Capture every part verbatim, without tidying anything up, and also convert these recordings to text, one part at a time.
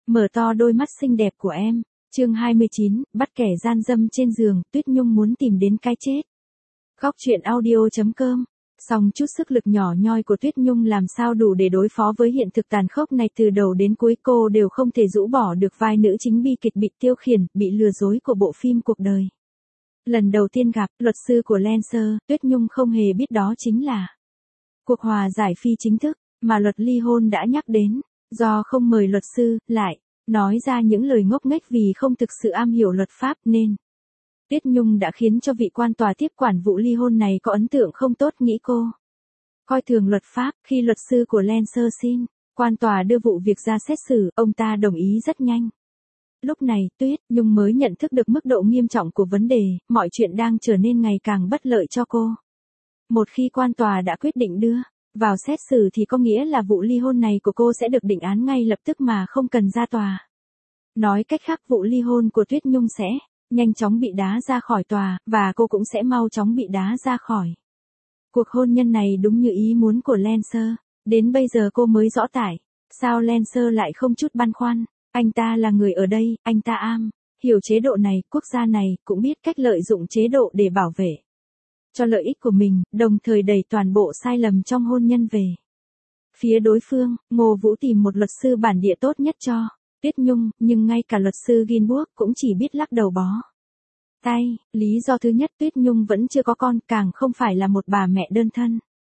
Mở to đôi mắt xinh đẹp của em. Chương hai mươi chín, bắt kẻ gian dâm trên giường, Tuyết Nhung muốn tìm đến cái chết. Góc truyện audio chấm com. Song chút sức lực nhỏ nhoi của Tuyết Nhung làm sao đủ để đối phó với hiện thực tàn khốc này, từ đầu đến cuối cô đều không thể rũ bỏ được vai nữ chính bi kịch bị tiêu khiển, bị lừa dối của bộ phim cuộc đời. Lần đầu tiên gặp luật sư của Lancer, Tuyết Nhung không hề biết đó chính là cuộc hòa giải phi chính thức mà luật ly hôn đã nhắc đến. Do không mời luật sư, lại nói ra những lời ngốc nghếch vì không thực sự am hiểu luật pháp nên Tuyết Nhung đã khiến cho vị quan tòa tiếp quản vụ ly hôn này có ấn tượng không tốt, nghĩ cô coi thường luật pháp. Khi luật sư của Lancer xin quan tòa đưa vụ việc ra xét xử, ông ta đồng ý rất nhanh. Lúc này Tuyết Nhung mới nhận thức được mức độ nghiêm trọng của vấn đề, mọi chuyện đang trở nên ngày càng bất lợi cho cô. Một khi quan tòa đã quyết định đưa vào xét xử thì có nghĩa là vụ ly hôn này của cô sẽ được định án ngay lập tức mà không cần ra tòa. Nói cách khác, vụ ly hôn của Tuyết Nhung sẽ nhanh chóng bị đá ra khỏi tòa, và cô cũng sẽ mau chóng bị đá ra khỏi cuộc hôn nhân này, đúng như ý muốn của Lancer. Đến bây giờ cô mới rõ tại sao Lancer lại không chút băn khoăn. Anh ta là người ở đây, anh ta am hiểu chế độ này, quốc gia này, cũng biết cách lợi dụng chế độ để bảo vệ cho lợi ích của mình, đồng thời đẩy toàn bộ sai lầm trong hôn nhân về phía đối phương. Ngô Vũ tìm một luật sư bản địa tốt nhất cho Tuyết Nhung, nhưng ngay cả luật sư Ginburg cũng chỉ biết lắc đầu bó tay. Lý do thứ nhất, Tuyết Nhung vẫn chưa có con, càng không phải là một bà mẹ đơn thân.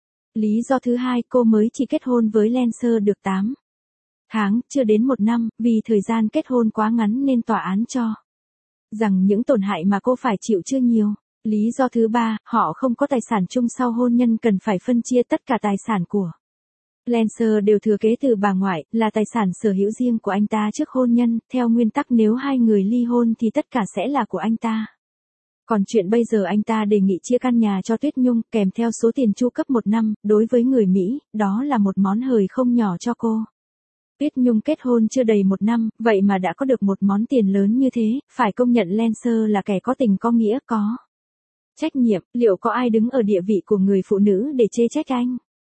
Lý do thứ hai, cô mới chỉ kết hôn với Lancer được tám tháng, chưa đến một năm, vì thời gian kết hôn quá ngắn nên tòa án cho rằng những tổn hại mà cô phải chịu chưa nhiều. Lý do thứ ba, họ không có tài sản chung sau hôn nhân, cần phải phân chia tất cả tài sản của Lancer đều thừa kế từ bà ngoại, là tài sản sở hữu riêng của anh ta trước hôn nhân. Theo nguyên tắc, nếu hai người ly hôn thì tất cả sẽ là của anh ta. Còn chuyện bây giờ anh ta đề nghị chia căn nhà cho Tuyết Nhung, kèm theo số tiền chu cấp một năm, đối với người Mỹ, đó là một món hời không nhỏ cho cô. Tuyết Nhung kết hôn chưa đầy một năm, vậy mà đã có được một món tiền lớn như thế, phải công nhận Lancer là kẻ có tình có nghĩa, có trách nhiệm. Liệu có ai đứng ở địa vị của người phụ nữ để chê trách anh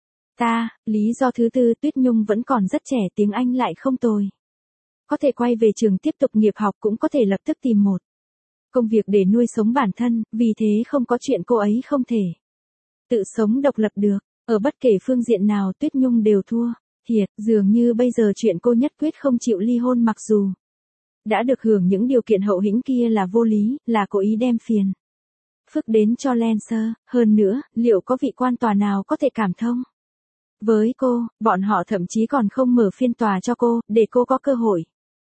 ta? Lý do thứ tư, Tuyết Nhung vẫn còn rất trẻ, tiếng Anh lại không tồi. Có thể quay về trường tiếp tục nghiệp học, cũng có thể lập tức tìm một công việc để nuôi sống bản thân, vì thế không có chuyện cô ấy không thể tự sống độc lập được. Ở bất kể phương diện nào, Tuyết Nhung đều thua thiệt. Dường như bây giờ chuyện cô nhất quyết không chịu ly hôn, mặc dù đã được hưởng những điều kiện hậu hĩnh kia, là vô lý, là cố ý đem phiền phức đến cho Lancer. Hơn nữa, liệu có vị quan tòa nào có thể cảm thông với cô? Bọn họ thậm chí còn không mở phiên tòa cho cô, để cô có cơ hội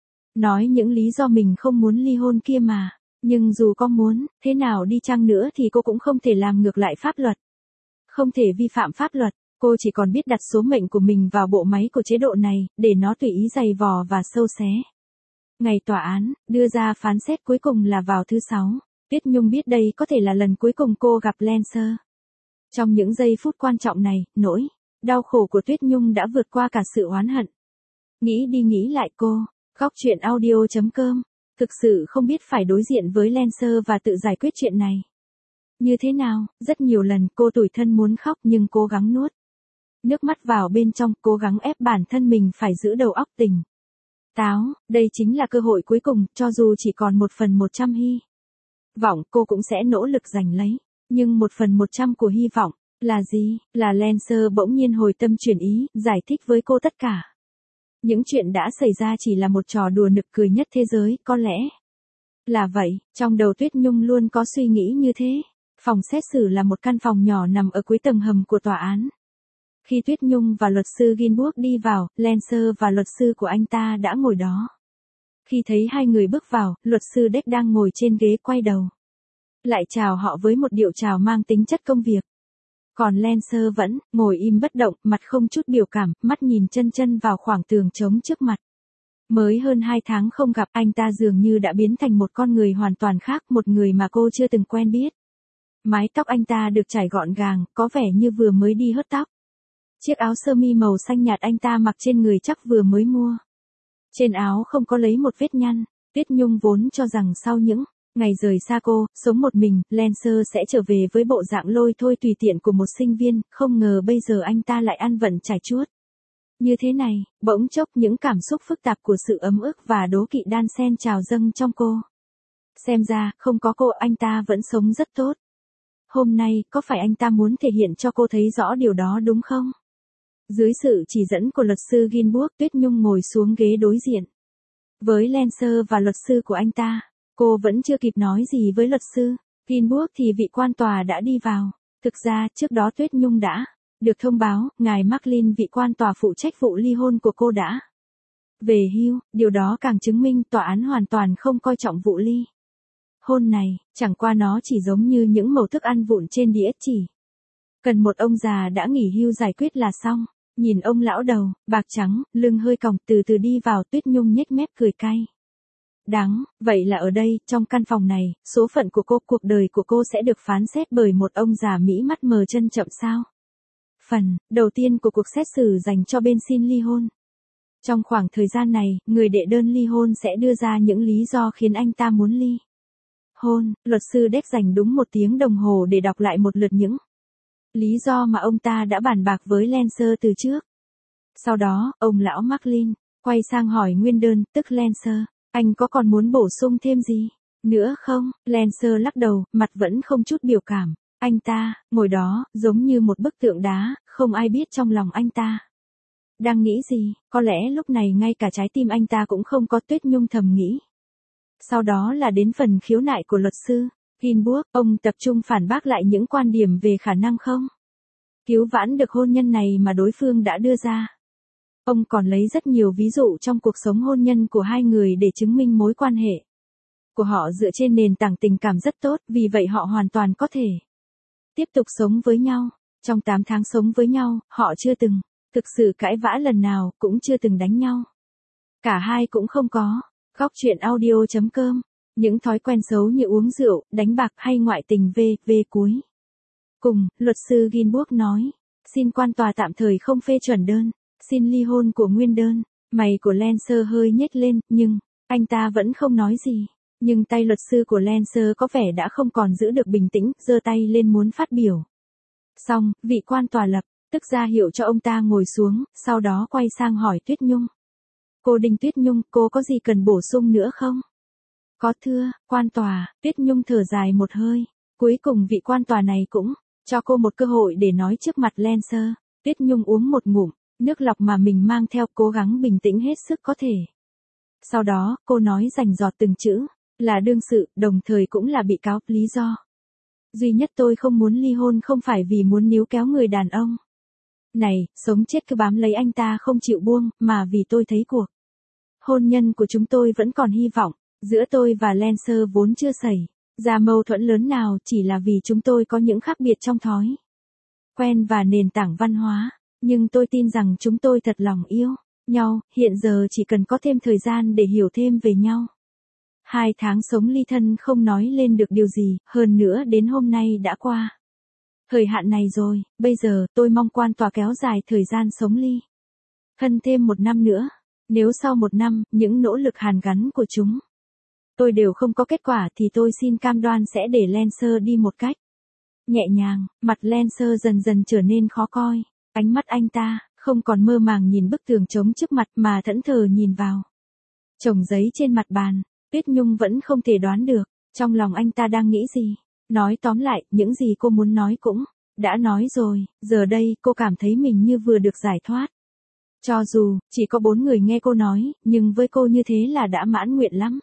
nói những lý do mình không muốn ly hôn kia mà. Nhưng dù có muốn thế nào đi chăng nữa thì cô cũng không thể làm ngược lại pháp luật, không thể vi phạm pháp luật. Cô chỉ còn biết đặt số mệnh của mình vào bộ máy của chế độ này, để nó tùy ý giày vò và sâu xé. Ngày tòa án đưa ra phán xét cuối cùng là vào thứ sáu. Tuyết Nhung biết đây có thể là lần cuối cùng cô gặp Lancer. Trong những giây phút quan trọng này, nỗi đau khổ của Tuyết Nhung đã vượt qua cả sự oán hận. Nghĩ đi nghĩ lại, cô góc truyện audio chấm com thực sự không biết phải đối diện với Lancer và tự giải quyết chuyện này như thế nào. Rất nhiều lần cô tủi thân muốn khóc, nhưng cố gắng nuốt nước mắt vào bên trong, cố gắng ép bản thân mình phải giữ đầu óc tỉnh táo. Đây chính là cơ hội cuối cùng, cho dù chỉ còn một phần một trăm hy vọng, cô cũng sẽ nỗ lực giành lấy. Nhưng một phần một trăm của hy vọng là gì? Là Lancer bỗng nhiên hồi tâm chuyển ý, giải thích với cô tất cả những chuyện đã xảy ra chỉ là một trò đùa nực cười nhất thế giới. Có lẽ là vậy, trong đầu Tuyết Nhung luôn có suy nghĩ như thế. Phòng xét xử là một căn phòng nhỏ nằm ở cuối tầng hầm của tòa án. Khi Tuyết Nhung và luật sư Ginburg đi vào, Lancer và luật sư của anh ta đã ngồi đó. Khi thấy hai người bước vào, luật sư Deck đang ngồi trên ghế quay đầu lại chào họ với một điệu chào mang tính chất công việc. Còn Lancer vẫn ngồi im bất động, mặt không chút biểu cảm, mắt nhìn chân chân vào khoảng tường trống trước mặt. Mới hơn hai tháng không gặp, anh ta dường như đã biến thành một con người hoàn toàn khác, một người mà cô chưa từng quen biết. Mái tóc anh ta được chải gọn gàng, có vẻ như vừa mới đi hớt tóc. Chiếc áo sơ mi màu xanh nhạt anh ta mặc trên người chắc vừa mới mua. Trên áo không có lấy một vết nhăn. Tuyết Nhung vốn cho rằng sau những ngày rời xa cô, sống một mình, Lancer sẽ trở về với bộ dạng lôi thôi tùy tiện của một sinh viên, không ngờ bây giờ anh ta lại ăn vận trải chuốt. Như thế này, bỗng chốc những cảm xúc phức tạp của sự ấm ức và đố kỵ đan xen trào dâng trong cô. Xem ra, không có cô anh ta vẫn sống rất tốt. Hôm nay, có phải anh ta muốn thể hiện cho cô thấy rõ điều đó đúng không? Dưới sự chỉ dẫn của luật sư Ginburg, Tuyết Nhung ngồi xuống ghế đối diện. Với Lancer và luật sư của anh ta, cô vẫn chưa kịp nói gì với luật sư Ginburg thì vị quan tòa đã đi vào. Thực ra, trước đó Tuyết Nhung đã được thông báo, ngài Marklin, vị quan tòa phụ trách vụ ly hôn của cô đã về hưu, điều đó càng chứng minh tòa án hoàn toàn không coi trọng vụ ly hôn này, chẳng qua nó chỉ giống như những mẩu thức ăn vụn trên đĩa, chỉ cần một ông già đã nghỉ hưu giải quyết là xong. Nhìn ông lão đầu, bạc trắng, lưng hơi còng từ từ đi vào, Tuyết Nhung nhếch mép cười cay đắng, vậy là ở đây, trong căn phòng này, số phận của cô, cuộc đời của cô sẽ được phán xét bởi một ông già Mỹ mắt mờ chân chậm sao? Phần đầu tiên của cuộc xét xử dành cho bên xin ly hôn. Trong khoảng thời gian này, người đệ đơn ly hôn sẽ đưa ra những lý do khiến anh ta muốn ly hôn. Luật sư Deck dành đúng một tiếng đồng hồ để đọc lại một lượt những lý do mà ông ta đã bàn bạc với Lancer từ trước. Sau đó, ông lão Marklin quay sang hỏi nguyên đơn, tức Lancer, anh có còn muốn bổ sung thêm gì nữa không? Lancer lắc đầu, mặt vẫn không chút biểu cảm. Anh ta, ngồi đó, giống như một bức tượng đá, không ai biết trong lòng anh ta đang nghĩ gì, có lẽ lúc này ngay cả trái tim anh ta cũng không có, Tuyết Nhung thầm nghĩ. Sau đó là đến phần khiếu nại của luật sư Ginburg, ông tập trung phản bác lại những quan điểm về khả năng không cứu vãn được hôn nhân này mà đối phương đã đưa ra. Ông còn lấy rất nhiều ví dụ trong cuộc sống hôn nhân của hai người để chứng minh mối quan hệ của họ dựa trên nền tảng tình cảm rất tốt, vì vậy họ hoàn toàn có thể tiếp tục sống với nhau. Trong tám tháng sống với nhau, họ chưa từng thực sự cãi vã lần nào, cũng chưa từng đánh nhau. Cả hai cũng không có. Góc truyện audio chấm com. Những thói quen xấu như uống rượu, đánh bạc hay ngoại tình v, v cuối. Cùng, luật sư Ginburg nói, xin quan tòa tạm thời không phê chuẩn đơn xin ly hôn của nguyên đơn. Mày của Lancer hơi nhếch lên, nhưng anh ta vẫn không nói gì. Nhưng tay luật sư của Lancer có vẻ đã không còn giữ được bình tĩnh, giơ tay lên muốn phát biểu. Xong, vị quan tòa lập tức ra hiệu cho ông ta ngồi xuống, sau đó quay sang hỏi Tuyết Nhung. Cô Đinh Tuyết Nhung, cô có gì cần bổ sung nữa không? Có thưa, quan tòa. Tuyết Nhung thở dài một hơi. Cuối cùng vị quan tòa này cũng cho cô một cơ hội để nói trước mặt Lancer. Tuyết Nhung uống một ngụm nước lọc mà mình mang theo, cố gắng bình tĩnh hết sức có thể. Sau đó, cô nói rành rọt từng chữ, là đương sự, đồng thời cũng là bị cáo. Lý do duy nhất tôi không muốn ly hôn không phải vì muốn níu kéo người đàn ông này, sống chết cứ bám lấy anh ta không chịu buông, mà vì tôi thấy cuộc hôn nhân của chúng tôi vẫn còn hy vọng. Giữa tôi và Lancer vốn chưa xảy ra mâu thuẫn lớn nào, chỉ là vì chúng tôi có những khác biệt trong thói quen và nền tảng văn hóa. Nhưng tôi tin rằng chúng tôi thật lòng yêu nhau, hiện giờ chỉ cần có thêm thời gian để hiểu thêm về nhau. Hai tháng sống ly thân không nói lên được điều gì, hơn nữa đến hôm nay đã qua thời hạn này rồi, bây giờ tôi mong quan tòa kéo dài thời gian sống ly thân thêm một năm nữa. Nếu sau một năm, những nỗ lực hàn gắn của chúng tôi đều không có kết quả thì tôi xin cam đoan sẽ để Lancer đi một cách nhẹ nhàng. Mặt Lancer dần dần trở nên khó coi. Ánh mắt anh ta không còn mơ màng nhìn bức tường trống trước mặt mà thẫn thờ nhìn vào chồng giấy trên mặt bàn. Tuyết Nhung vẫn không thể đoán được trong lòng anh ta đang nghĩ gì. Nói tóm lại, những gì cô muốn nói cũng đã nói rồi. Giờ đây cô cảm thấy mình như vừa được giải thoát. Cho dù chỉ có bốn người nghe cô nói, nhưng với cô như thế là đã mãn nguyện lắm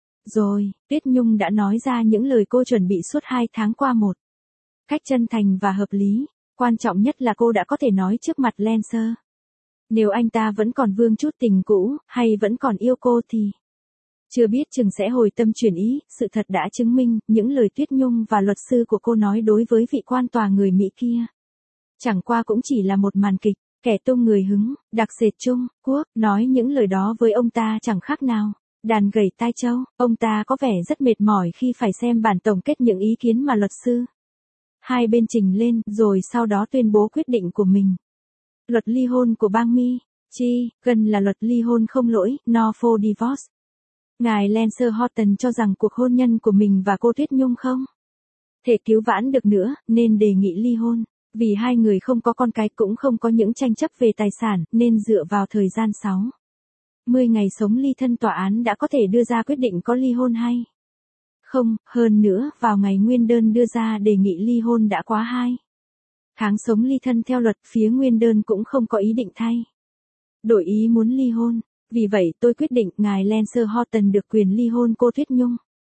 rồi. Tuyết Nhung đã nói ra những lời cô chuẩn bị suốt hai tháng qua một cách chân thành và hợp lý. Quan trọng nhất là cô đã có thể nói trước mặt Lancer. Nếu anh ta vẫn còn vương chút tình cũ, hay vẫn còn yêu cô thì chưa biết chừng sẽ hồi tâm chuyển ý. Sự thật đã chứng minh, những lời Tuyết Nhung và luật sư của cô nói đối với vị quan tòa người Mỹ kia chẳng qua cũng chỉ là một màn kịch. Kẻ tung người hứng, đặc sệt Trung Quốc, nói những lời đó với ông ta chẳng khác nào đàn gầy tai trâu. Ông ta có vẻ rất mệt mỏi khi phải xem bản tổng kết những ý kiến mà luật sư hai bên trình lên, rồi sau đó tuyên bố quyết định của mình. Luật ly hôn của bang Michigan là luật ly hôn không lỗi, no for divorce. Ngài Lancer Horton cho rằng cuộc hôn nhân của mình và cô Tuyết Nhung không thể cứu vãn được nữa, nên đề nghị ly hôn. Vì hai người không có con cái cũng không có những tranh chấp về tài sản, nên dựa vào thời gian sáu mươi ngày sống ly thân tòa án đã có thể đưa ra quyết định có ly hôn hay không, hơn nữa, vào ngày nguyên đơn đưa ra đề nghị ly hôn đã quá hai tháng sống ly thân theo luật, phía nguyên đơn cũng không có ý định thay đổi ý muốn ly hôn. Vì vậy tôi quyết định ngài Lancer Horton được quyền ly hôn cô Tuyết Nhung.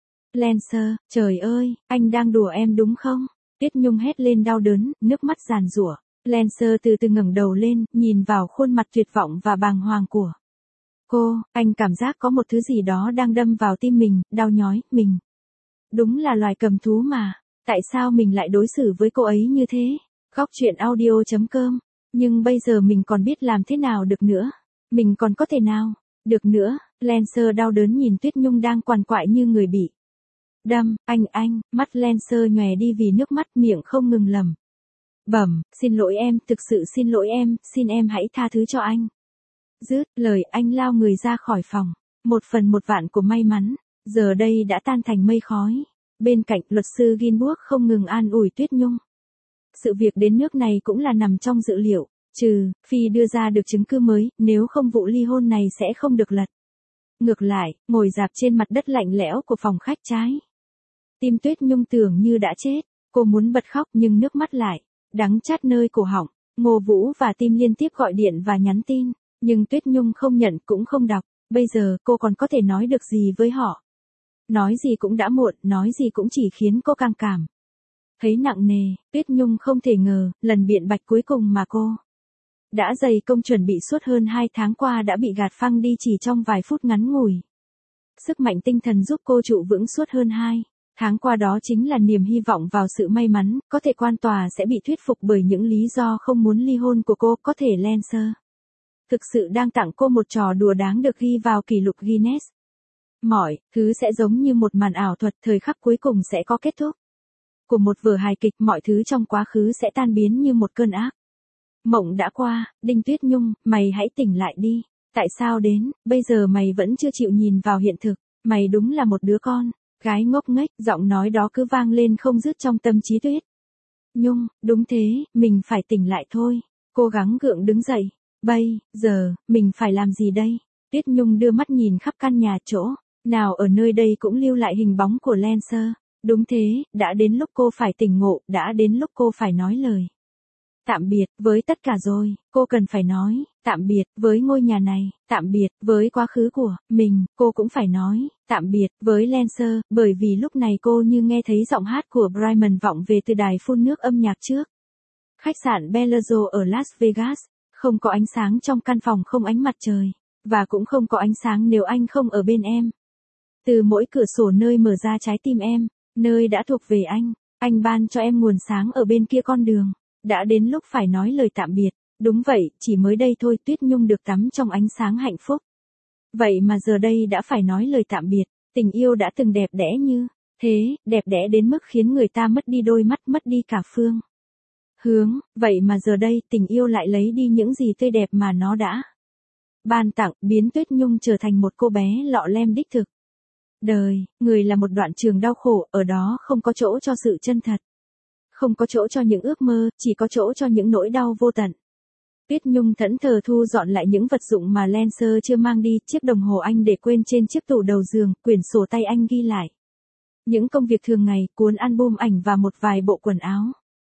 Lancer, trời ơi, anh đang đùa em đúng không? Tuyết Nhung hét lên đau đớn, nước mắt giàn giụa. Lancer từ từ ngẩng đầu lên, nhìn vào khuôn mặt tuyệt vọng và bàng hoàng của cô, anh cảm giác có một thứ gì đó đang đâm vào tim mình, đau nhói, mình. Đúng là loài cầm thú mà, tại sao mình lại đối xử với cô ấy như thế? Góc truyện audio.com, nhưng bây giờ mình còn biết làm thế nào được nữa? Mình còn có thể nào? Được nữa, Lancer đau đớn nhìn Tuyết Nhung đang quằn quại như người bị đâm, anh anh, mắt Lancer nhòe đi vì nước mắt, miệng không ngừng lẩm bẩm, xin lỗi em, thực sự xin lỗi em, xin em hãy tha thứ cho anh. Dứt lời anh lao người ra khỏi phòng, một phần một vạn của may mắn, giờ đây đã tan thành mây khói. Bên cạnh luật sư Ginburg không ngừng an ủi Tuyết Nhung. Sự việc đến nước này cũng là nằm trong dự liệu, trừ phi đưa ra được chứng cứ mới, nếu không vụ ly hôn này sẽ không được lật. Ngược lại, ngồi dạp trên mặt đất lạnh lẽo của phòng khách trái. Tim Tuyết Nhung tưởng như đã chết, cô muốn bật khóc nhưng nước mắt lại đắng chát nơi cổ họng. Ngô Vũ và Tim liên tiếp gọi điện và nhắn tin, nhưng Tuyết Nhung không nhận cũng không đọc. Bây giờ cô còn có thể nói được gì với họ? Nói gì cũng đã muộn, nói gì cũng chỉ khiến cô càng cảm thấy nặng nề. Tuyết Nhung không thể ngờ, lần biện bạch cuối cùng mà cô đã dày công chuẩn bị suốt hơn hai tháng qua đã bị gạt phăng đi chỉ trong vài phút ngắn ngủi. Sức mạnh tinh thần giúp cô trụ vững suốt hơn hai tháng qua đó chính là niềm hy vọng vào sự may mắn, có thể quan tòa sẽ bị thuyết phục bởi những lý do không muốn ly hôn của cô, có thể Lancer thực sự đang tặng cô một trò đùa đáng được ghi vào kỷ lục Guinness. Mọi thứ sẽ giống như một màn ảo thuật, thời khắc cuối cùng sẽ có kết thúc của một vở hài kịch, mọi thứ trong quá khứ sẽ tan biến như một cơn ác mộng đã qua. Đinh Tuyết Nhung, mày hãy tỉnh lại đi. Tại sao đến bây giờ mày vẫn chưa chịu nhìn vào hiện thực? Mày đúng là một đứa con gái ngốc nghếch. Giọng nói đó cứ vang lên không dứt trong tâm trí Tuyết Nhung. Đúng thế, mình phải tỉnh lại thôi. Cố gắng gượng đứng dậy. Bây giờ mình phải làm gì đây? Tuyết Nhung đưa mắt nhìn khắp căn nhà, chỗ nào ở nơi đây cũng lưu lại hình bóng của Lancer. Đúng thế, đã đến lúc cô phải tỉnh ngộ, đã đến lúc cô phải nói lời tạm biệt với tất cả rồi. Cô cần phải nói tạm biệt với ngôi nhà này, tạm biệt với quá khứ của mình. Cô cũng phải nói tạm biệt với Lancer, bởi vì lúc này cô như nghe thấy giọng hát của Bryan vọng về từ đài phun nước âm nhạc trước khách sạn Bellagio ở Las Vegas. Không có ánh sáng trong căn phòng, không ánh mặt trời, và cũng không có ánh sáng nếu anh không ở bên em. Từ mỗi cửa sổ nơi mở ra trái tim em, nơi đã thuộc về anh, anh ban cho em nguồn sáng ở bên kia con đường. Đã đến lúc phải nói lời tạm biệt. Đúng vậy, chỉ mới đây thôi Tuyết Nhung được tắm trong ánh sáng hạnh phúc. Vậy mà giờ đây đã phải nói lời tạm biệt. Tình yêu đã từng đẹp đẽ như thế, đẹp đẽ đến mức khiến người ta mất đi đôi mắt, mất đi cả phương hướng. Vậy mà giờ đây tình yêu lại lấy đi những gì tươi đẹp mà nó đã ban tặng, biến Tuyết Nhung trở thành một cô bé lọ lem đích thực. Đời người là một đoạn trường đau khổ, ở đó không có chỗ cho sự chân thật, không có chỗ cho những ước mơ, chỉ có chỗ cho những nỗi đau vô tận. Tuyết Nhung thẫn thờ thu dọn lại những vật dụng mà Lancer chưa mang đi, chiếc đồng hồ anh để quên trên chiếc tủ đầu giường, quyển sổ tay anh ghi lại những công việc thường ngày, cuốn album ảnh và một vài bộ quần áo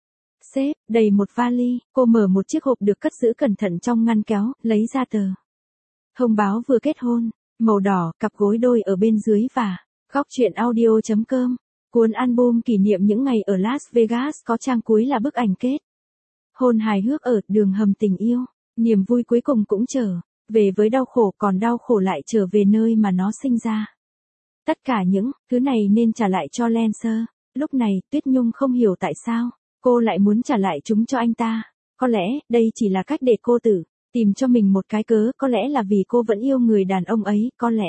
xếp đầy một vali. Cô mở một chiếc hộp được cất giữ cẩn thận trong ngăn kéo, lấy ra tờ thông báo vừa kết hôn màu đỏ, cặp gối đôi ở bên dưới và góc truyện audio.com. Cuốn album kỷ niệm những ngày ở Las Vegas có trang cuối là bức ảnh kết hôn hài hước ở đường hầm tình yêu. Niềm vui cuối cùng cũng trở về với đau khổ, còn đau khổ lại trở về nơi mà nó sinh ra. Tất cả những thứ này nên trả lại cho Lancer. Lúc này, Tuyết Nhung không hiểu tại sao cô lại muốn trả lại chúng cho anh ta. Có lẽ, đây chỉ là cách để cô tự tìm cho mình một cái cớ, có lẽ là vì cô vẫn yêu người đàn ông ấy, có lẽ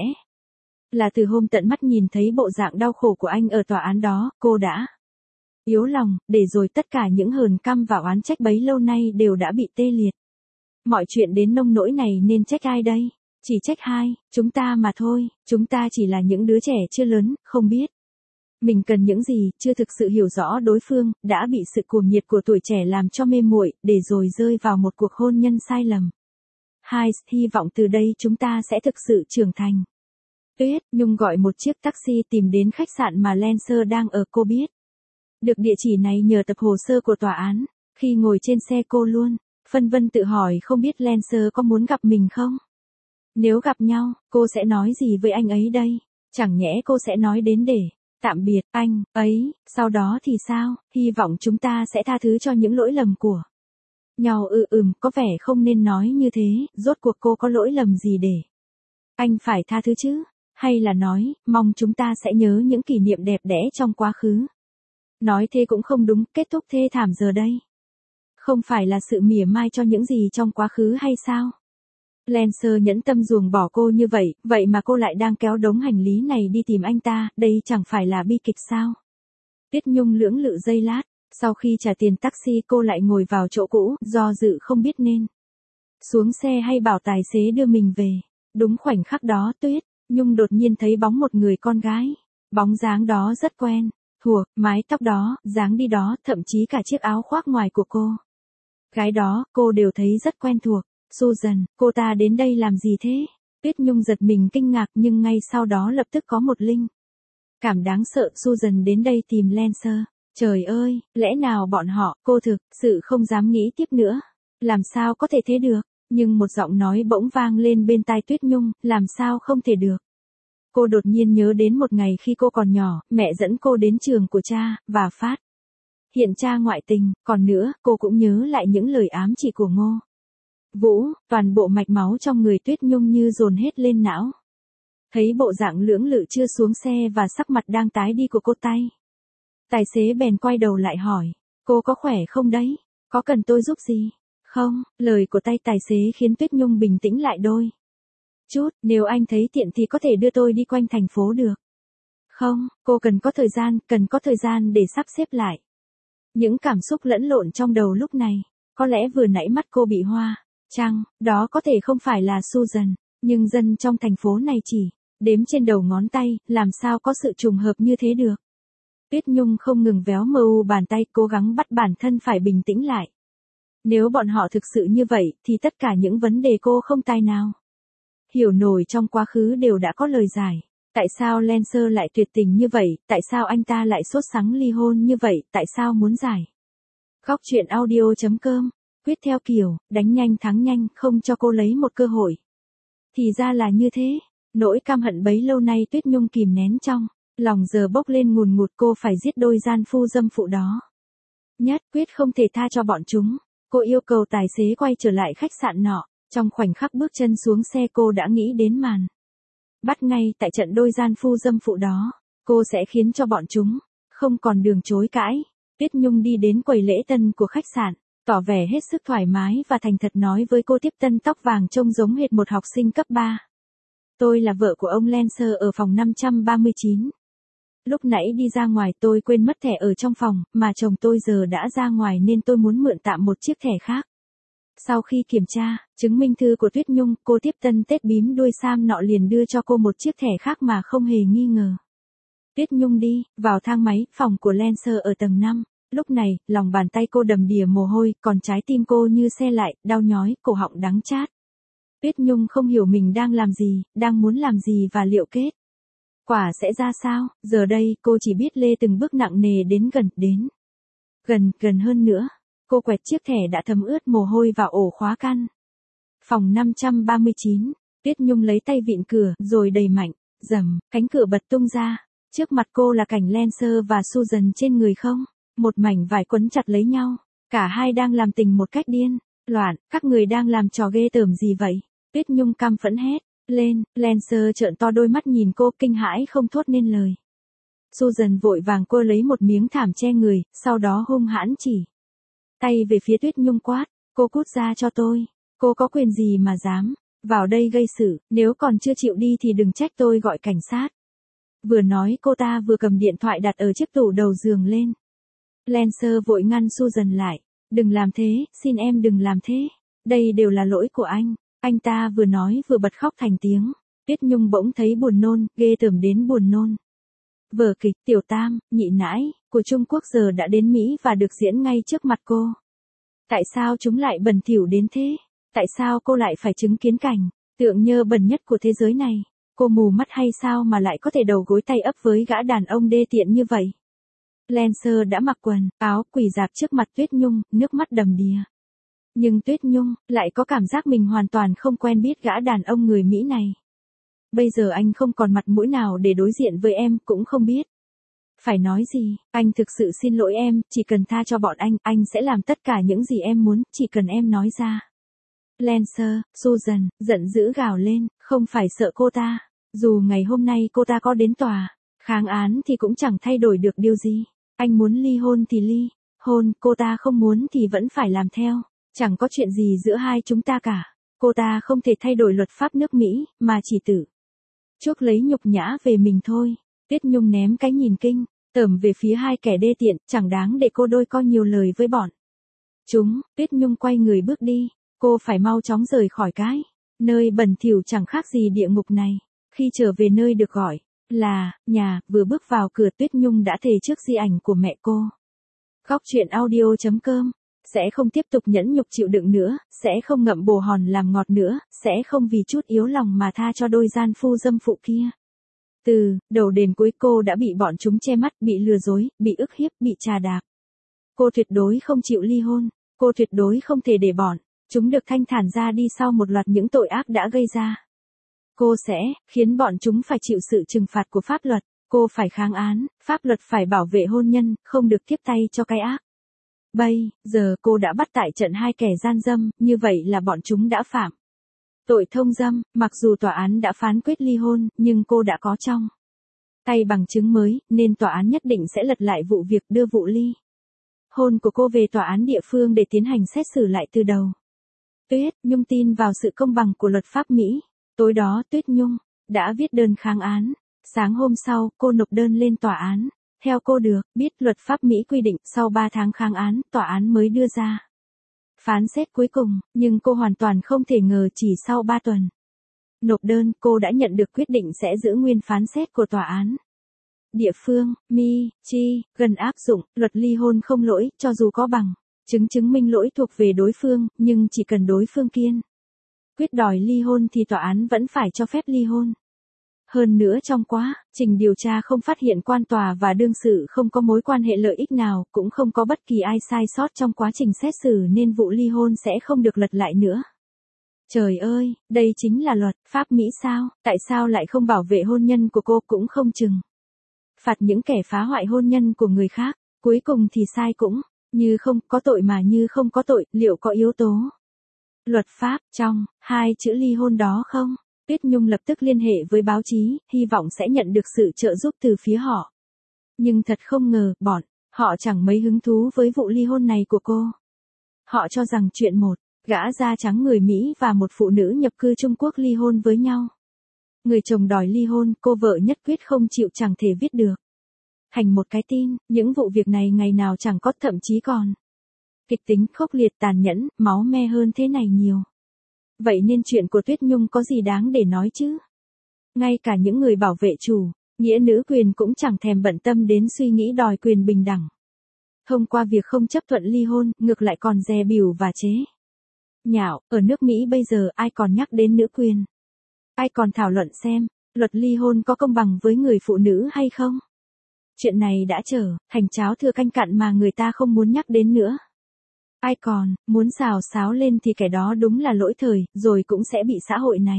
là từ hôm tận mắt nhìn thấy bộ dạng đau khổ của anh ở tòa án đó, cô đã yếu lòng, để rồi tất cả những hờn căm và oán trách bấy lâu nay đều đã bị tê liệt. Mọi chuyện đến nông nỗi này nên trách ai đây? Chỉ trách hai chúng ta mà thôi. Chúng ta chỉ là những đứa trẻ chưa lớn, không biết Mình cần những gì, chưa thực sự hiểu rõ đối phương, đã bị sự cuồng nhiệt của tuổi trẻ làm cho mê muội, để rồi rơi vào một cuộc hôn nhân sai lầm. Hai, hy vọng từ đây chúng ta sẽ thực sự trưởng thành. Tuyết, Nhung gọi một chiếc taxi tìm đến khách sạn mà Lancer đang ở. Cô biết được địa chỉ này nhờ tập hồ sơ của tòa án. Khi ngồi trên xe cô luôn phân vân tự hỏi không biết Lancer có muốn gặp mình không? Nếu gặp nhau, cô sẽ nói gì với anh ấy đây? Chẳng nhẽ cô sẽ nói đến để tạm biệt anh ấy, sau đó thì sao? Hy vọng chúng ta sẽ tha thứ cho những lỗi lầm của nhau. Ừ ừm, có vẻ không nên nói như thế, rốt cuộc cô có lỗi lầm gì để anh phải tha thứ chứ? Hay là nói, mong chúng ta sẽ nhớ những kỷ niệm đẹp đẽ trong quá khứ. Nói thế cũng không đúng, kết thúc thê thảm giờ đây. Không phải là sự mỉa mai cho những gì trong quá khứ hay sao? Lancer nhẫn tâm ruồng bỏ cô như vậy, vậy mà cô lại đang kéo đống hành lý này đi tìm anh ta, đây chẳng phải là bi kịch sao? Tuyết Nhung lưỡng lự giây lát, sau khi trả tiền taxi cô lại ngồi vào chỗ cũ, do dự không biết nên xuống xe hay bảo tài xế đưa mình về. Đúng khoảnh khắc đó Tuyết Nhung đột nhiên thấy bóng một người con gái. Bóng dáng đó rất quen thuộc, mái tóc đó, dáng đi đó, thậm chí cả chiếc áo khoác ngoài của cô. Gái đó, cô đều thấy rất quen thuộc. Susan, cô ta đến đây làm gì thế? Tuyết Nhung giật mình kinh ngạc nhưng ngay sau đó lập tức có một linh cảm đáng sợ. Susan đến đây tìm Lancer. Trời ơi, lẽ nào bọn họ, cô thực sự không dám nghĩ tiếp nữa. Làm sao có thể thế được? Nhưng một giọng nói bỗng vang lên bên tai Tuyết Nhung, làm sao không thể được. Cô đột nhiên nhớ đến một ngày khi cô còn nhỏ, mẹ dẫn cô đến trường của cha, và phát hiện cha ngoại tình, còn nữa, cô cũng nhớ lại những lời ám chỉ của Ngô Vũ, toàn bộ mạch máu trong người Tuyết Nhung như dồn hết lên não. Thấy bộ dạng lưỡng lự chưa xuống xe và sắc mặt đang tái đi của cô tay. Tài xế bèn quay đầu lại hỏi, cô có khỏe không đấy? Có cần tôi giúp gì? Không, lời của tay tài xế khiến Tuyết Nhung bình tĩnh lại đôi chút, nếu anh thấy tiện thì có thể đưa tôi đi quanh thành phố được. Không, cô cần có thời gian, cần có thời gian để sắp xếp lại. Những cảm xúc lẫn lộn trong đầu lúc này, có lẽ vừa nãy mắt cô bị hoa, chăng, đó có thể không phải là Susan, nhưng dân trong thành phố này chỉ đếm trên đầu ngón tay, làm sao có sự trùng hợp như thế được. Tuyết Nhung không ngừng véo mờ u bàn tay, cố gắng bắt bản thân phải bình tĩnh lại. Nếu bọn họ thực sự như vậy, thì tất cả những vấn đề cô không tài nào hiểu nổi trong quá khứ đều đã có lời giải. Tại sao Lancer lại tuyệt tình như vậy, tại sao anh ta lại sốt sắng ly hôn như vậy, tại sao muốn giải. Góc truyện audio chấm com, quyết theo kiểu, đánh nhanh thắng nhanh, không cho cô lấy một cơ hội. Thì ra là như thế, nỗi căm hận bấy lâu nay Tuyết Nhung kìm nén trong lòng giờ bốc lên ngùn ngụt. Cô phải giết đôi gian phu dâm phụ đó. Nhất quyết không thể tha cho bọn chúng. Cô yêu cầu tài xế quay trở lại khách sạn nọ. Trong khoảnh khắc bước chân xuống xe cô đã nghĩ đến màn bắt ngay tại trận đôi gian phu dâm phụ đó. Cô sẽ khiến cho bọn chúng không còn đường chối cãi. Tuyết Nhung đi đến quầy lễ tân của khách sạn, tỏ vẻ hết sức thoải mái và thành thật nói với cô tiếp tân tóc vàng trông giống hệt một học sinh cấp ba. Tôi là vợ của ông Lancer ở phòng năm trăm ba mươi chín. Lúc nãy đi ra ngoài tôi quên mất thẻ ở trong phòng, mà chồng tôi giờ đã ra ngoài nên tôi muốn mượn tạm một chiếc thẻ khác. Sau khi kiểm tra chứng minh thư của Tuyết Nhung, cô tiếp tân tết bím đuôi sam nọ liền đưa cho cô một chiếc thẻ khác mà không hề nghi ngờ. Tuyết Nhung đi vào thang máy, phòng của Lancer ở tầng năm. Lúc này, lòng bàn tay cô đầm đìa mồ hôi, còn trái tim cô như se lại, đau nhói, cổ họng đắng chát. Tuyết Nhung không hiểu mình đang làm gì, đang muốn làm gì và liệu kết quả sẽ ra sao. Giờ đây, cô chỉ biết lê từng bước nặng nề đến gần, đến gần, gần hơn nữa. Cô quẹt chiếc thẻ đã thấm ướt mồ hôi vào ổ khóa căn phòng năm trăm ba mươi chín. Tuyết Nhung lấy tay vịn cửa, rồi đẩy mạnh, dầm, cánh cửa bật tung ra. Trước mặt cô là cảnh Lancer và Susan trên người không một mảnh vải quấn chặt lấy nhau. Cả hai đang làm tình một cách điên loạn. Các người đang làm trò ghê tởm gì vậy? Tuyết Nhung căm phẫn hét lên. Lancer trợn to đôi mắt nhìn cô, kinh hãi không thốt nên lời. Susan vội vàng cô lấy một miếng thảm che người, sau đó hung hãn chỉ tay về phía Tuyết Nhung quát, cô cút ra cho tôi. Cô có quyền gì mà dám vào đây gây sự, nếu còn chưa chịu đi thì đừng trách tôi gọi cảnh sát. Vừa nói cô ta vừa cầm điện thoại đặt ở chiếc tủ đầu giường lên. Lancer vội ngăn Susan lại, đừng làm thế, xin em đừng làm thế. Đây đều là lỗi của anh. Anh ta vừa nói vừa bật khóc thành tiếng. Tuyết Nhung bỗng thấy buồn nôn, ghê tởm đến buồn nôn. Vở kịch Tiểu Tam, Nhị Nãi của Trung Quốc giờ đã đến Mỹ và được diễn ngay trước mặt cô. Tại sao chúng lại bẩn thỉu đến thế? Tại sao cô lại phải chứng kiến cảnh tượng nhơ bẩn nhất của thế giới này? Cô mù mắt hay sao mà lại có thể đầu gối tay ấp với gã đàn ông đê tiện như vậy? Lancer đã mặc quần, áo, quỳ rạp trước mặt Tuyết Nhung, nước mắt đầm đìa. Nhưng Tuyết Nhung lại có cảm giác mình hoàn toàn không quen biết gã đàn ông người Mỹ này. Bây giờ anh không còn mặt mũi nào để đối diện với em, cũng không biết phải nói gì. Anh thực sự xin lỗi em, chỉ cần tha cho bọn anh, anh sẽ làm tất cả những gì em muốn, chỉ cần em nói ra. Lancer, Susan, giận dữ gào lên, không phải sợ cô ta. Dù ngày hôm nay cô ta có đến tòa kháng án thì cũng chẳng thay đổi được điều gì. Anh muốn ly hôn thì ly hôn, cô ta không muốn thì vẫn phải làm theo. Chẳng có chuyện gì giữa hai chúng ta cả. Cô ta không thể thay đổi luật pháp nước Mỹ, mà chỉ tự chuốc lấy nhục nhã về mình thôi. Tuyết Nhung ném cái nhìn kinh tởm về phía hai kẻ đê tiện, chẳng đáng để cô đôi co nhiều lời với bọn chúng. Tuyết Nhung quay người bước đi. Cô phải mau chóng rời khỏi cái nơi bẩn thỉu chẳng khác gì địa ngục này. Khi trở về nơi được gọi là nhà, vừa bước vào cửa Tuyết Nhung đã thề trước di ảnh của mẹ cô. Góc truyện audio chấm com sẽ không tiếp tục nhẫn nhục chịu đựng nữa, sẽ không ngậm bồ hòn làm ngọt nữa, sẽ không vì chút yếu lòng mà tha cho đôi gian phu dâm phụ kia. Từ đầu đến cuối cô đã bị bọn chúng che mắt, bị lừa dối, bị ức hiếp, bị trà đạp. Cô tuyệt đối không chịu ly hôn, cô tuyệt đối không thể để bọn chúng được thanh thản ra đi sau một loạt những tội ác đã gây ra. Cô sẽ khiến bọn chúng phải chịu sự trừng phạt của pháp luật, cô phải kháng án, pháp luật phải bảo vệ hôn nhân, không được tiếp tay cho cái ác. Bây giờ cô đã bắt tại trận hai kẻ gian dâm, như vậy là bọn chúng đã phạm tội thông dâm. Mặc dù tòa án đã phán quyết ly hôn, nhưng cô đã có trong tay bằng chứng mới, nên tòa án nhất định sẽ lật lại vụ việc đưa vụ ly hôn của cô về tòa án địa phương để tiến hành xét xử lại từ đầu. Tuyết Nhung tin vào sự công bằng của luật pháp Mỹ. Tối đó Tuyết Nhung đã viết đơn kháng án. Sáng hôm sau, cô nộp đơn lên tòa án. Theo cô được biết, luật pháp Mỹ quy định sau ba tháng kháng án, tòa án mới đưa ra phán xét cuối cùng, nhưng cô hoàn toàn không thể ngờ chỉ sau ba tuần nộp đơn, cô đã nhận được quyết định sẽ giữ nguyên phán xét của tòa án địa phương. Michigan áp dụng luật ly hôn không lỗi, cho dù có bằng chứng chứng minh lỗi thuộc về đối phương, nhưng chỉ cần đối phương kiên quyết đòi ly hôn thì tòa án vẫn phải cho phép ly hôn. Hơn nữa trong quá trình điều tra không phát hiện quan tòa và đương sự không có mối quan hệ lợi ích nào, cũng không có bất kỳ ai sai sót trong quá trình xét xử, nên vụ ly hôn sẽ không được lật lại nữa. Trời ơi, đây chính là luật pháp Mỹ sao? Tại sao lại không bảo vệ hôn nhân của cô, cũng không trừng phạt những kẻ phá hoại hôn nhân của người khác? Cuối cùng thì sai cũng như không, có tội mà như không có tội. Liệu có yếu tố luật pháp trong hai chữ ly hôn đó không? Tuyết Nhung lập tức liên hệ với báo chí, hy vọng sẽ nhận được sự trợ giúp từ phía họ. Nhưng thật không ngờ, bọn họ chẳng mấy hứng thú với vụ ly hôn này của cô. Họ cho rằng chuyện một gã da trắng người Mỹ và một phụ nữ nhập cư Trung Quốc ly hôn với nhau. Người chồng đòi ly hôn, cô vợ nhất quyết không chịu, chẳng thể viết được hành một cái tin. Những vụ việc này ngày nào chẳng có, thậm chí còn kịch tính, khốc liệt, tàn nhẫn, máu me hơn thế này nhiều. Vậy nên chuyện của Tuyết Nhung có gì đáng để nói chứ? Ngay cả những người bảo vệ chủ nghĩa nữ quyền cũng chẳng thèm bận tâm đến suy nghĩ đòi quyền bình đẳng thông qua việc không chấp thuận ly hôn, ngược lại còn dè bỉu và chế nhạo. Ở nước Mỹ bây giờ ai còn nhắc đến nữ quyền? Ai còn thảo luận xem luật ly hôn có công bằng với người phụ nữ hay không? Chuyện này đã trở thành cháo thừa canh cặn mà người ta không muốn nhắc đến nữa. Ai còn muốn xào xáo lên thì kẻ đó đúng là lỗi thời, rồi cũng sẽ bị xã hội này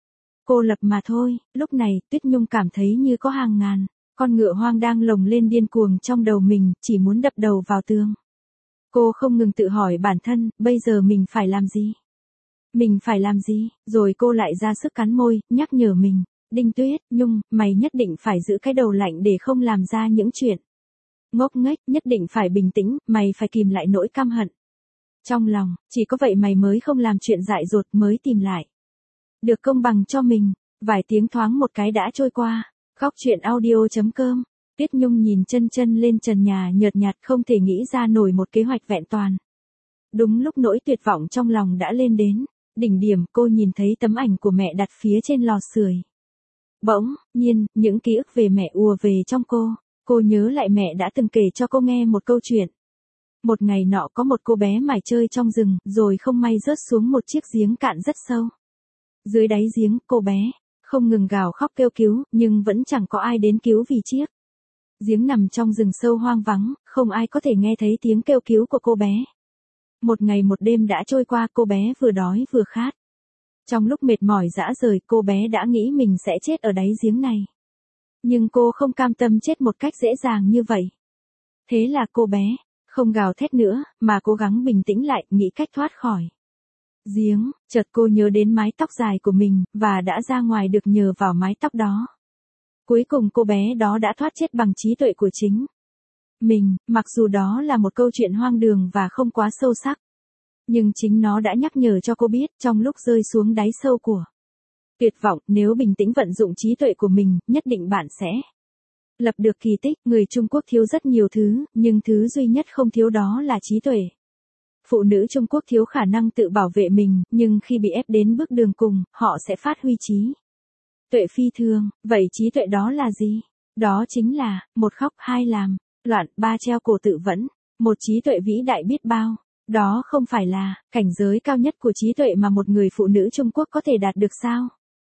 cô lập mà thôi. Lúc này, Tuyết Nhung cảm thấy như có hàng ngàn con ngựa hoang đang lồng lên điên cuồng trong đầu mình, chỉ muốn đập đầu vào tường. Cô không ngừng tự hỏi bản thân, bây giờ mình phải làm gì? Mình phải làm gì? Rồi cô lại ra sức cắn môi, nhắc nhở mình, Đinh Tuyết Nhung, mày nhất định phải giữ cái đầu lạnh để không làm ra những chuyện ngốc nghếch, nhất định phải bình tĩnh, mày phải kìm lại nỗi căm hận trong lòng, chỉ có vậy mày mới không làm chuyện dại dột, mới tìm lại được công bằng cho mình. Vài tiếng thoáng một cái đã trôi qua. Góc truyện audio chấm com. Tuyết Nhung nhìn chân chân lên trần nhà nhợt nhạt, không thể nghĩ ra nổi một kế hoạch vẹn toàn. Đúng lúc nỗi tuyệt vọng trong lòng đã lên đến đỉnh điểm, cô nhìn thấy tấm ảnh của mẹ đặt phía trên lò sưởi. Bỗng nhiên, những ký ức về mẹ ùa về trong cô. Cô nhớ lại mẹ đã từng kể cho cô nghe một câu chuyện. Một ngày nọ có một cô bé mải chơi trong rừng, rồi không may rớt xuống một chiếc giếng cạn rất sâu. Dưới đáy giếng, cô bé không ngừng gào khóc kêu cứu, nhưng vẫn chẳng có ai đến cứu vì chiếc giếng nằm trong rừng sâu hoang vắng, không ai có thể nghe thấy tiếng kêu cứu của cô bé. Một ngày một đêm đã trôi qua, cô bé vừa đói vừa khát. Trong lúc mệt mỏi rã rời, cô bé đã nghĩ mình sẽ chết ở đáy giếng này. Nhưng cô không cam tâm chết một cách dễ dàng như vậy. Thế là cô bé không gào thét nữa, mà cố gắng bình tĩnh lại, nghĩ cách thoát khỏi giếng. Chợt cô nhớ đến mái tóc dài của mình, và đã ra ngoài được nhờ vào mái tóc đó. Cuối cùng cô bé đó đã thoát chết bằng trí tuệ của chính mình, mặc dù đó là một câu chuyện hoang đường và không quá sâu sắc. Nhưng chính nó đã nhắc nhở cho cô biết, trong lúc rơi xuống đáy sâu của tuyệt vọng, nếu bình tĩnh vận dụng trí tuệ của mình, nhất định bạn sẽ lập được kỳ tích. Người Trung Quốc thiếu rất nhiều thứ, nhưng thứ duy nhất không thiếu đó là trí tuệ. Phụ nữ Trung Quốc thiếu khả năng tự bảo vệ mình, nhưng khi bị ép đến bước đường cùng, họ sẽ phát huy trí tuệ phi thường. Vậy trí tuệ đó là gì? Đó chính là, một khóc, hai làm loạn, ba treo cổ tự vẫn. Một trí tuệ vĩ đại biết bao. Đó không phải là cảnh giới cao nhất của trí tuệ mà một người phụ nữ Trung Quốc có thể đạt được sao?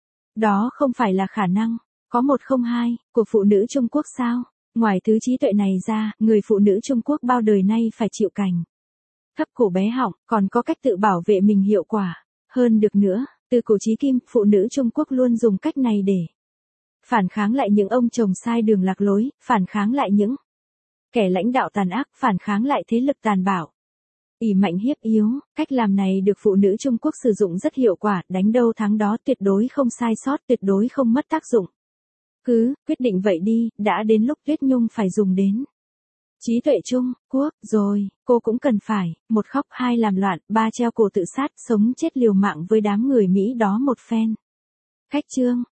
Đó không phải là khả năng có một không hai của phụ nữ Trung Quốc sao? Ngoài thứ trí tuệ này ra, người phụ nữ Trung Quốc bao đời nay phải chịu cảnh thấp cổ bé họng, còn có cách tự bảo vệ mình hiệu quả hơn được nữa. Từ cổ chí kim, phụ nữ Trung Quốc luôn dùng cách này để phản kháng lại những ông chồng sai đường lạc lối, phản kháng lại những kẻ lãnh đạo tàn ác, phản kháng lại thế lực tàn bạo, ỷ mạnh hiếp yếu. Cách làm này được phụ nữ Trung Quốc sử dụng rất hiệu quả, đánh đâu thắng đó, tuyệt đối không sai sót, tuyệt đối không mất tác dụng. Cứ quyết định vậy đi, đã đến lúc Tuyết Nhung phải dùng đến trí tuệ Trung Quốc rồi. Cô cũng cần phải, một khóc, hai làm loạn, ba treo cổ tự sát, sống chết liều mạng với đám người Mỹ đó một phen. Khách chương